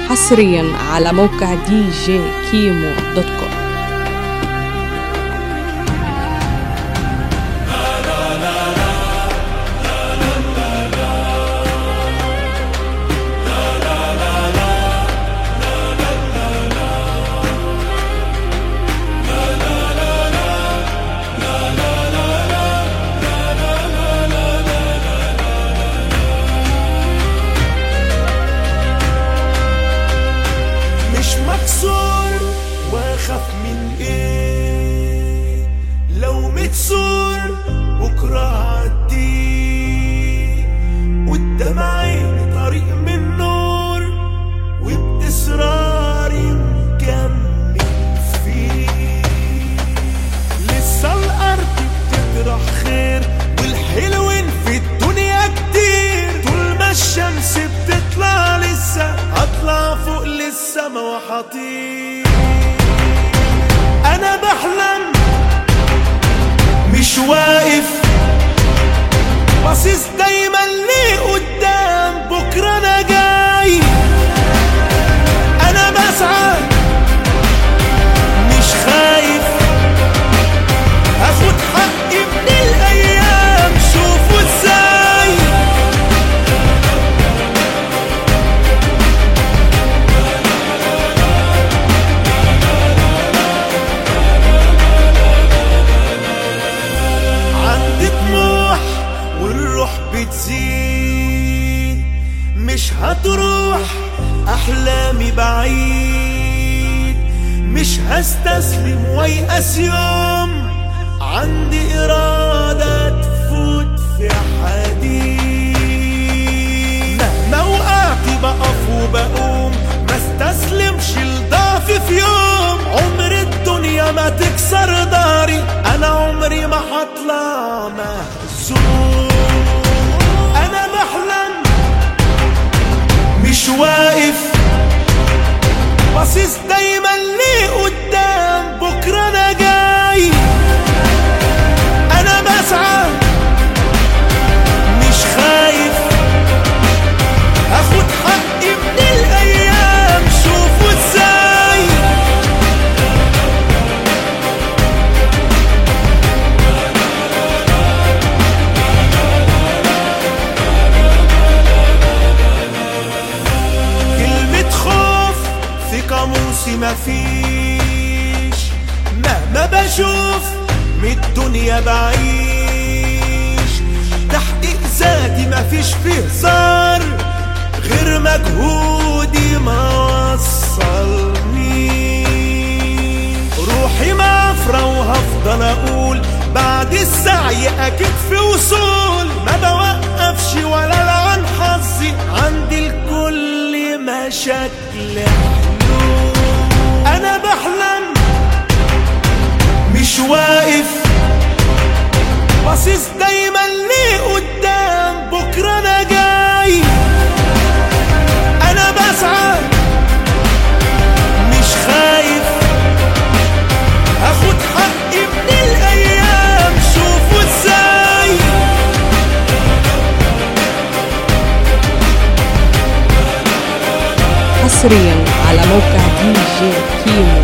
حصريا على موقع djkimo.com. مكسور واخاف من ايه لو متسور بكره عدي قدام عيني طريق من نور وبإصراري مكمل فيه لسه الارض بتطرح خير والحلوين في الدنيا كتير طول ما الشمس بتطلع لسه هطلع فوق للسما وحطير انا بحلم مش واقف باصص دايما لقدام بكره انا جاي انا بسعى مش خايف هاخد حقي من الايام شوفوا ازاي بتزيد مش هتروح أحلامي بعيد مش هستسلم ويأس يوم عندي إرادة تفوت في حديد مهما وقعت بقف وبقوم ما استسلمش لضعفي في يوم عمر الدنيا ما تكسر داري أنا عمري ما هطلع مهزوم أنا بحلم مش واقف باصص دايما لقدام بكرة أنا جاي أنا بسعى مش خايف هاخد حقي من الأيام شوفوا ازاي قاموسي مفيش مهما بشوف من الدنيا بعيش تحقيق ذاتي مفيش فيه هزار غير مجهودي ما وصلني روحي معفرة وهفضل اقول بعد السعي اكيد في وصول ما بوقفش ولا لعن حظي عندي الكل مشاكل أنا بحلم مش واقف باصص دايما لقدام بكرة أنا جاي أنا بسعى مش خايف هاخد حقي من الأيام شوفوا ازاي حصريا على موقع djkimo.com.